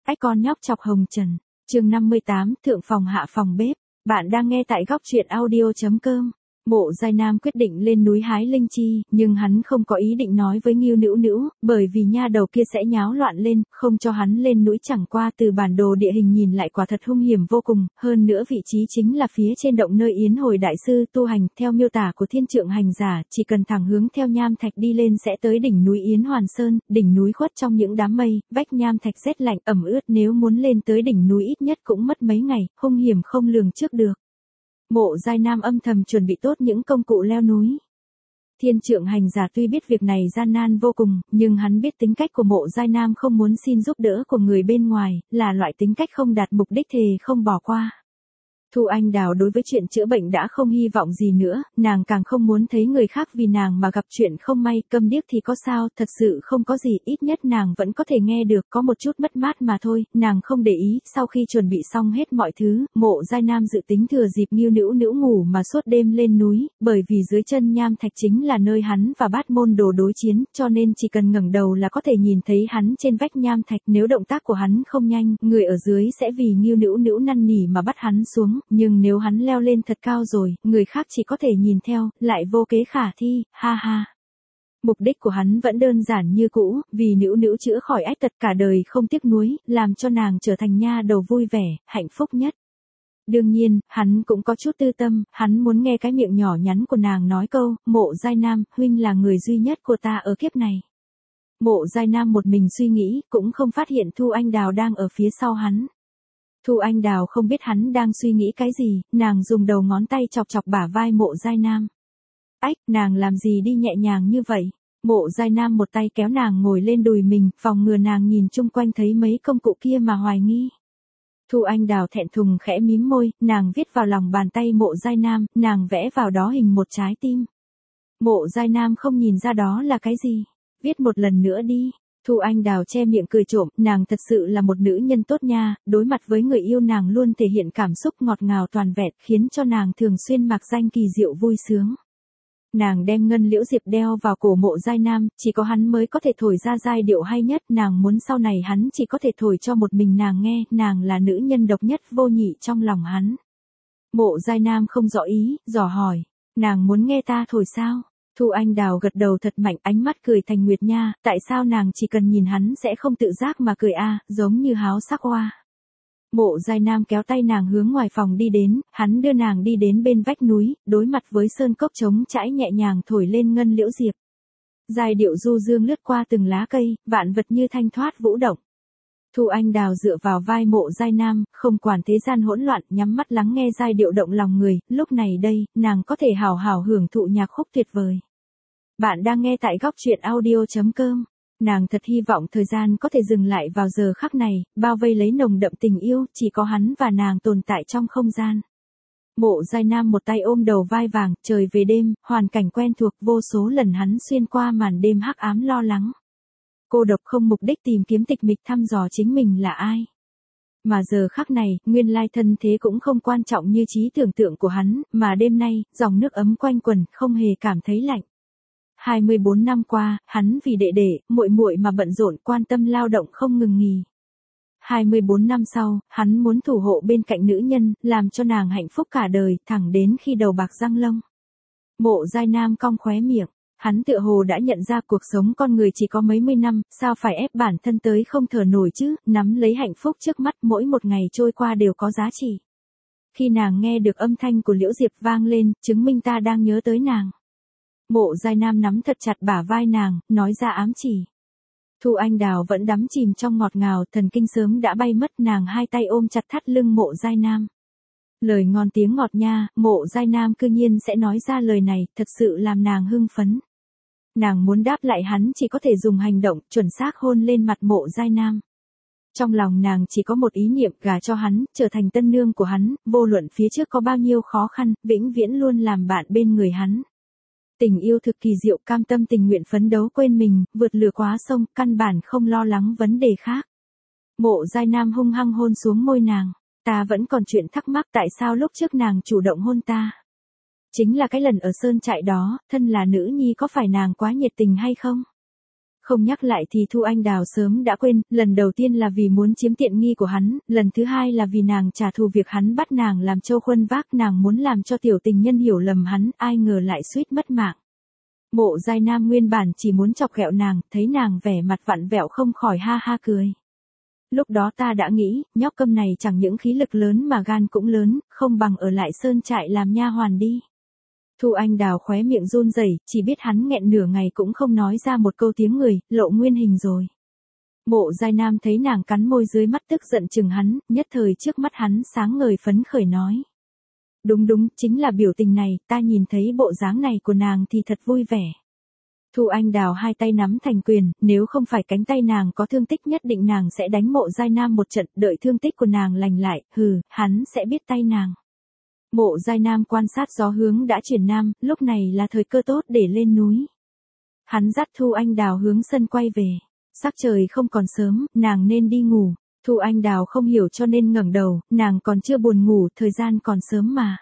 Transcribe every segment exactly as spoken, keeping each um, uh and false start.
Ách con nhóc chọc hồng trần. Chương năm mươi tám, thượng phòng hạ phòng bếp. Bạn đang nghe tại góc truyện audio chấm com. Mộ Giai Nam quyết định lên núi hái linh chi, nhưng hắn không có ý định nói với Ngưu Nữu Nữu, bởi vì nha đầu kia sẽ nháo loạn lên, không cho hắn lên núi. Chẳng qua từ bản đồ địa hình nhìn lại quả thật hung hiểm vô cùng, hơn nữa vị trí chính là phía trên động nơi Yến Hồi đại sư tu hành. Theo miêu tả của Thiên Trượng hành giả, chỉ cần thẳng hướng theo nham thạch đi lên sẽ tới đỉnh núi Yến Hoàn Sơn. Đỉnh núi khuất trong những đám mây, vách nham thạch rét lạnh ẩm ướt, nếu muốn lên tới đỉnh núi ít nhất cũng mất mấy ngày, hung hiểm không lường trước được. Mộ Giai Nam âm thầm chuẩn bị tốt những công cụ leo núi. Thiên Trượng hành giả tuy biết việc này gian nan vô cùng, nhưng hắn biết tính cách của Mộ Giai Nam không muốn xin giúp đỡ của người bên ngoài, là loại tính cách không đạt mục đích thề không bỏ qua. Thu Anh Đào đối với chuyện chữa bệnh đã không hy vọng gì nữa, nàng càng không muốn thấy người khác vì nàng mà gặp chuyện không may. Câm điếc thì có sao, thật sự không có gì, ít nhất nàng vẫn có thể nghe được, có một chút mất mát mà thôi, nàng không để ý. Sau khi chuẩn bị xong hết mọi thứ, Mộ Giai Nam dự tính thừa dịp Ngưu Nữu Nữu ngủ mà suốt đêm lên núi, bởi vì dưới chân nham thạch chính là nơi hắn và Bát Môn Đồ đối chiến, cho nên chỉ cần ngẩng đầu là có thể nhìn thấy hắn trên vách nham thạch. Nếu động tác của hắn không nhanh, người ở dưới sẽ vì Ngưu Nữu Nữu năn nỉ mà bắt hắn xuống. Nhưng nếu hắn leo lên thật cao rồi, người khác chỉ có thể nhìn theo, lại vô kế khả thi, ha ha. Mục đích của hắn vẫn đơn giản như cũ, vì Nữu Nữu chữa khỏi ách tật cả đời không tiếc nuối, làm cho nàng trở thành nha đầu vui vẻ, hạnh phúc nhất. Đương nhiên, hắn cũng có chút tư tâm, hắn muốn nghe cái miệng nhỏ nhắn của nàng nói câu, Mộ Giai Nam, huynh là người duy nhất của ta ở kiếp này. Mộ Giai Nam một mình suy nghĩ, cũng không phát hiện Thu Anh Đào đang ở phía sau hắn. Thu Anh Đào không biết hắn đang suy nghĩ cái gì, nàng dùng đầu ngón tay chọc chọc bả vai Mộ Giai Nam. Ách, nàng làm gì đi nhẹ nhàng như vậy? Mộ Giai Nam một tay kéo nàng ngồi lên đùi mình, phòng ngừa nàng nhìn chung quanh thấy mấy công cụ kia mà hoài nghi. Thu Anh Đào thẹn thùng khẽ mím môi, nàng viết vào lòng bàn tay Mộ Giai Nam, nàng vẽ vào đó hình một trái tim. Mộ Giai Nam không nhìn ra đó là cái gì. Viết một lần nữa đi. Thu Anh Đào che miệng cười trộm, nàng thật sự là một nữ nhân tốt nha, đối mặt với người yêu nàng luôn thể hiện cảm xúc ngọt ngào toàn vẹn, khiến cho nàng thường xuyên mạc danh kỳ diệu vui sướng. Nàng đem ngân liễu diệp đeo vào cổ Mộ Giai Nam, chỉ có hắn mới có thể thổi ra giai điệu hay nhất, nàng muốn sau này hắn chỉ có thể thổi cho một mình nàng nghe, nàng là nữ nhân độc nhất vô nhị trong lòng hắn. Mộ Giai Nam không rõ ý, dò hỏi, nàng muốn nghe ta thổi sao? Thu Anh Đào gật đầu thật mạnh, ánh mắt cười thành nguyệt nha, tại sao nàng chỉ cần nhìn hắn sẽ không tự giác mà cười a, à, giống như háo sắc hoa. Mộ Giai Nam kéo tay nàng hướng ngoài phòng đi đến, hắn đưa nàng đi đến bên vách núi, đối mặt với sơn cốc trống trải nhẹ nhàng thổi lên ngân liễu diệp. Giai điệu du dương lướt qua từng lá cây, vạn vật như thanh thoát vũ động. Thu Anh Đào dựa vào vai Mộ Giai Nam, không quản thế gian hỗn loạn, nhắm mắt lắng nghe giai điệu động lòng người, lúc này đây, nàng có thể hào hào hưởng thụ nhạc khúc tuyệt vời. Bạn đang nghe tại góc truyện audio chấm com. Nàng thật hy vọng thời gian có thể dừng lại vào giờ khắc này, bao vây lấy nồng đậm tình yêu, chỉ có hắn và nàng tồn tại trong không gian. Mộ Giai Nam một tay ôm đầu vai vàng, trời về đêm, hoàn cảnh quen thuộc, vô số lần hắn xuyên qua màn đêm hắc ám lo lắng. Cô độc không mục đích tìm kiếm tịch mịch thăm dò chính mình là ai. Mà giờ khắc này, nguyên lai thân thế cũng không quan trọng như trí tưởng tượng của hắn, mà đêm nay, dòng nước ấm quanh quần, không hề cảm thấy lạnh. hai mươi bốn năm qua, hắn vì đệ đệ, muội muội mà bận rộn, quan tâm lao động không ngừng nghỉ. hai mươi bốn năm sau, hắn muốn thủ hộ bên cạnh nữ nhân, làm cho nàng hạnh phúc cả đời, thẳng đến khi đầu bạc răng lông. Mộ Giai Nam cong khóe miệng, hắn tựa hồ đã nhận ra cuộc sống con người chỉ có mấy mươi năm, sao phải ép bản thân tới không thở nổi chứ, nắm lấy hạnh phúc trước mắt, mỗi một ngày trôi qua đều có giá trị. Khi nàng nghe được âm thanh của liễu diệp vang lên, chứng minh ta đang nhớ tới nàng. Mộ Giai Nam nắm thật chặt bả vai nàng, nói ra ám chỉ. Thu Anh Đào vẫn đắm chìm trong ngọt ngào, thần kinh sớm đã bay mất, nàng hai tay ôm chặt thắt lưng Mộ Giai Nam. Lời ngon tiếng ngọt nha, Mộ Giai Nam cư nhiên sẽ nói ra lời này, thật sự làm nàng hưng phấn. Nàng muốn đáp lại hắn chỉ có thể dùng hành động, chuẩn xác hôn lên mặt Mộ Giai Nam. Trong lòng nàng chỉ có một ý niệm, gả cho hắn, trở thành tân nương của hắn, vô luận phía trước có bao nhiêu khó khăn, vĩnh viễn luôn làm bạn bên người hắn. Tình yêu thực kỳ diệu, cam tâm tình nguyện phấn đấu quên mình, vượt lửa quá sông, căn bản không lo lắng vấn đề khác. Mộ Giai Nam hung hăng hôn xuống môi nàng. Ta vẫn còn chuyện thắc mắc tại sao lúc trước nàng chủ động hôn ta. Chính là cái lần ở sơn trại đó, thân là nữ nhi có phải nàng quá nhiệt tình hay không? Không nhắc lại thì Thu Anh Đào sớm đã quên, lần đầu tiên là vì muốn chiếm tiện nghi của hắn, lần thứ hai là vì nàng trả thù việc hắn bắt nàng làm trâu khuân vác, nàng muốn làm cho tiểu tình nhân hiểu lầm hắn, ai ngờ lại suýt mất mạng. Mộ Giai Nam nguyên bản chỉ muốn chọc ghẹo nàng, thấy nàng vẻ mặt vặn vẹo không khỏi ha ha cười. Lúc đó ta đã nghĩ, nhóc câm này chẳng những khí lực lớn mà gan cũng lớn, không bằng ở lại sơn trại làm nha hoàn đi. Thu Anh Đào khóe miệng run rẩy, chỉ biết hắn nghẹn nửa ngày cũng không nói ra một câu tiếng người, lộ nguyên hình rồi. Mộ Giai Nam thấy nàng cắn môi dưới mắt tức giận chừng hắn, nhất thời trước mắt hắn sáng ngời phấn khởi nói. Đúng đúng, chính là biểu tình này, ta nhìn thấy bộ dáng này của nàng thì thật vui vẻ. Thu Anh Đào hai tay nắm thành quyền, nếu không phải cánh tay nàng có thương tích nhất định nàng sẽ đánh Mộ Giai Nam một trận, đợi thương tích của nàng lành lại, hừ, hắn sẽ biết tay nàng. Mộ Giai Nam quan sát gió hướng đã chuyển nam, lúc này là thời cơ tốt để lên núi. Hắn dắt Thu Anh Đào hướng sân quay về. Sắc trời không còn sớm, nàng nên đi ngủ. Thu Anh Đào không hiểu cho nên ngẩng đầu, nàng còn chưa buồn ngủ, thời gian còn sớm mà.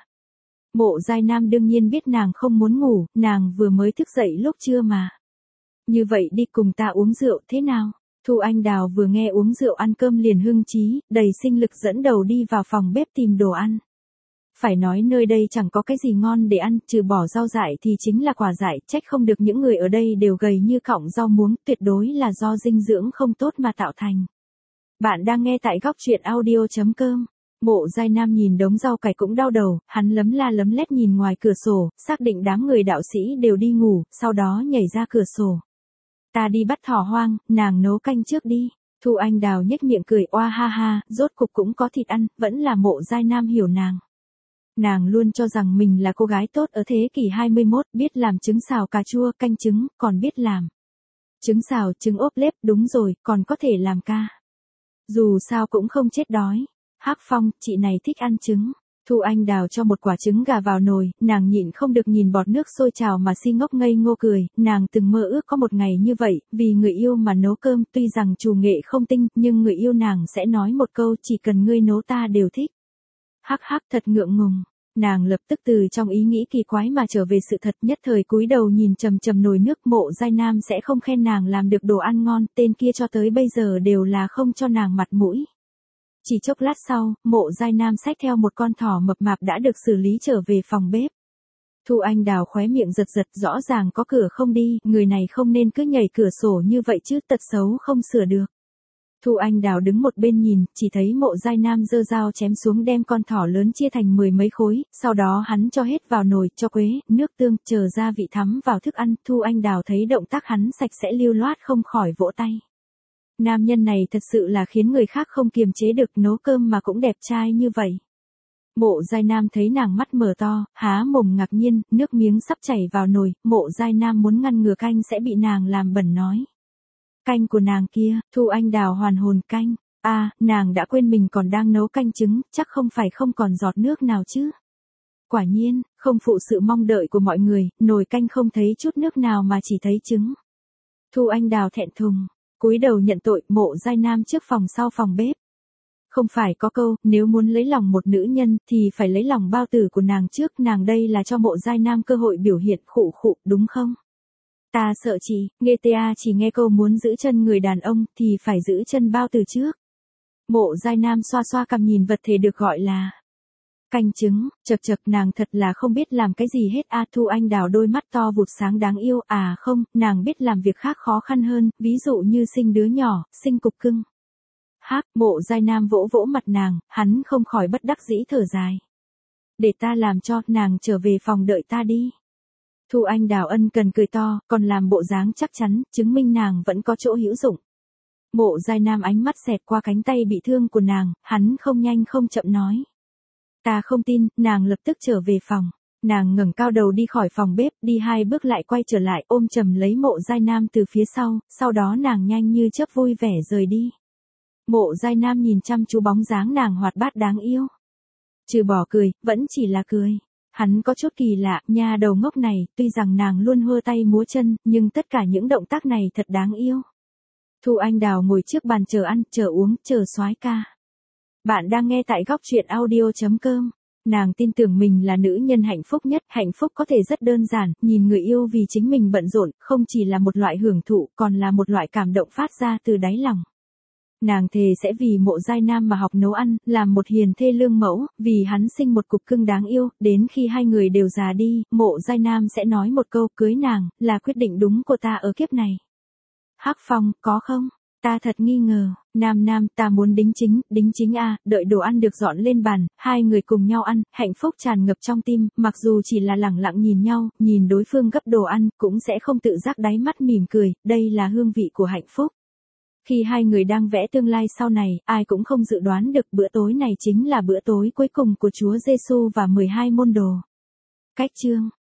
Mộ Giai Nam đương nhiên biết nàng không muốn ngủ, nàng vừa mới thức dậy lúc trưa mà. Như vậy đi cùng ta uống rượu thế nào? Thu Anh Đào vừa nghe uống rượu ăn cơm liền hưng trí, đầy sinh lực dẫn đầu đi vào phòng bếp tìm đồ ăn. Phải nói nơi đây chẳng có cái gì ngon để ăn, trừ bỏ rau dại thì chính là quả dại, trách không được những người ở đây đều gầy như cọng rau muống, tuyệt đối là do dinh dưỡng không tốt mà tạo thành. Bạn đang nghe tại góc truyện audio chấm com. Mộ Giai Nam nhìn đống rau cải cũng đau đầu, hắn lấm la lấm lét nhìn ngoài cửa sổ, xác định đám người đạo sĩ đều đi ngủ, sau đó nhảy ra cửa sổ. Ta đi bắt thỏ hoang, nàng nấu canh trước đi. Thu Anh Đào nhếch miệng cười oa ha ha, rốt cục cũng có thịt ăn, vẫn là Mộ Giai Nam hiểu nàng. Nàng luôn cho rằng mình là cô gái tốt ở thế kỷ hai mươi mốt, biết làm trứng xào cà chua, canh trứng, còn biết làm trứng xào, trứng ốp lết, đúng rồi, còn có thể làm ca. Dù sao cũng không chết đói. Hắc Phong, chị này thích ăn trứng. Thu Anh Đào cho một quả trứng gà vào nồi, nàng nhịn không được nhìn bọt nước sôi trào mà si ngốc ngây ngô cười, nàng từng mơ ước có một ngày như vậy, vì người yêu mà nấu cơm, tuy rằng chủ nghệ không tinh, nhưng người yêu nàng sẽ nói một câu chỉ cần ngươi nấu ta đều thích. Hắc hắc thật ngượng ngùng, nàng lập tức từ trong ý nghĩ kỳ quái mà trở về sự thật, nhất thời cúi đầu nhìn trầm trầm nồi nước. Mộ Giai Nam sẽ không khen nàng làm được đồ ăn ngon, tên kia cho tới bây giờ đều là không cho nàng mặt mũi. Chỉ chốc lát sau, Mộ Giai Nam xách theo một con thỏ mập mạp đã được xử lý trở về phòng bếp. Thu Anh Đào khóe miệng giật giật, rõ ràng có cửa không đi, người này không nên cứ nhảy cửa sổ như vậy chứ, tật xấu không sửa được. Thu Anh Đào đứng một bên nhìn, chỉ thấy Mộ Giai Nam giơ dao chém xuống đem con thỏ lớn chia thành mười mấy khối, sau đó hắn cho hết vào nồi, cho quế, nước tương, chờ gia vị thắm vào thức ăn. Thu Anh Đào thấy động tác hắn sạch sẽ lưu loát không khỏi vỗ tay. Nam nhân này thật sự là khiến người khác không kiềm chế được, nấu cơm mà cũng đẹp trai như vậy. Mộ Giai Nam thấy nàng mắt mở to, há mồm ngạc nhiên, nước miếng sắp chảy vào nồi. Mộ Giai Nam muốn ngăn ngừa canh sẽ bị nàng làm bẩn nói. Canh của nàng kia, Thu Anh Đào hoàn hồn, canh. A, à, nàng đã quên mình còn đang nấu canh trứng, chắc không phải không còn giọt nước nào chứ. Quả nhiên, không phụ sự mong đợi của mọi người, nồi canh không thấy chút nước nào mà chỉ thấy trứng. Thu Anh Đào thẹn thùng, cúi đầu nhận tội. Mộ Giai Nam trước phòng sau phòng bếp. Không phải có câu, nếu muốn lấy lòng một nữ nhân thì phải lấy lòng bao tử của nàng trước, nàng đây là cho Mộ Giai Nam cơ hội biểu hiện, khụ khụ, đúng không? Ta sợ chị, nghe ta chỉ nghe câu muốn giữ chân người đàn ông thì phải giữ chân bao tử trước. Mộ Giai Nam xoa xoa cằm nhìn vật thể được gọi là canh trứng, chật chật, nàng thật là không biết làm cái gì hết a. À, Thu Anh Đào đôi mắt to vụt sáng đáng yêu, à không, nàng biết làm việc khác khó khăn hơn, ví dụ như sinh đứa nhỏ, sinh cục cưng. Hắc, Mộ Giai Nam vỗ vỗ mặt nàng, hắn không khỏi bất đắc dĩ thở dài. Để ta làm cho, nàng trở về phòng đợi ta đi. Thu Anh Đào ân cần cười to, còn làm bộ dáng chắc chắn, chứng minh nàng vẫn có chỗ hữu dụng. Mộ Giai Nam ánh mắt xẹt qua cánh tay bị thương của nàng, hắn không nhanh không chậm nói. Ta không tin, nàng lập tức trở về phòng. Nàng ngẩng cao đầu đi khỏi phòng bếp, đi hai bước lại quay trở lại, ôm chầm lấy Mộ Giai Nam từ phía sau, sau đó nàng nhanh như chớp vui vẻ rời đi. Mộ Giai Nam nhìn chăm chú bóng dáng nàng hoạt bát đáng yêu. Trừ bỏ cười, vẫn chỉ là cười. Hắn có chút kỳ lạ, nha đầu ngốc này, tuy rằng nàng luôn hơ tay múa chân, nhưng tất cả những động tác này thật đáng yêu. Thu Anh Đào ngồi trước bàn chờ ăn, chờ uống, chờ soái ca. Bạn đang nghe tại góc truyện audio chấm com. Nàng tin tưởng mình là nữ nhân hạnh phúc nhất, hạnh phúc có thể rất đơn giản, nhìn người yêu vì chính mình bận rộn, không chỉ là một loại hưởng thụ, còn là một loại cảm động phát ra từ đáy lòng. Nàng thề sẽ vì Mộ Giai Nam mà học nấu ăn, làm một hiền thê lương mẫu, vì hắn sinh một cục cưng đáng yêu, đến khi hai người đều già đi, Mộ Giai Nam sẽ nói một câu cưới nàng, là quyết định đúng của ta ở kiếp này. Hắc Phong, có không? Ta thật nghi ngờ, Nam Nam, ta muốn đính chính, đính chính a, đợi đồ ăn được dọn lên bàn, hai người cùng nhau ăn, hạnh phúc tràn ngập trong tim, mặc dù chỉ là lẳng lặng nhìn nhau, nhìn đối phương gấp đồ ăn, cũng sẽ không tự giác đáy mắt mỉm cười, đây là hương vị của hạnh phúc. Khi hai người đang vẽ tương lai sau này, ai cũng không dự đoán được bữa tối này chính là bữa tối cuối cùng của Chúa Giêsu và mười hai môn đồ. Cách chương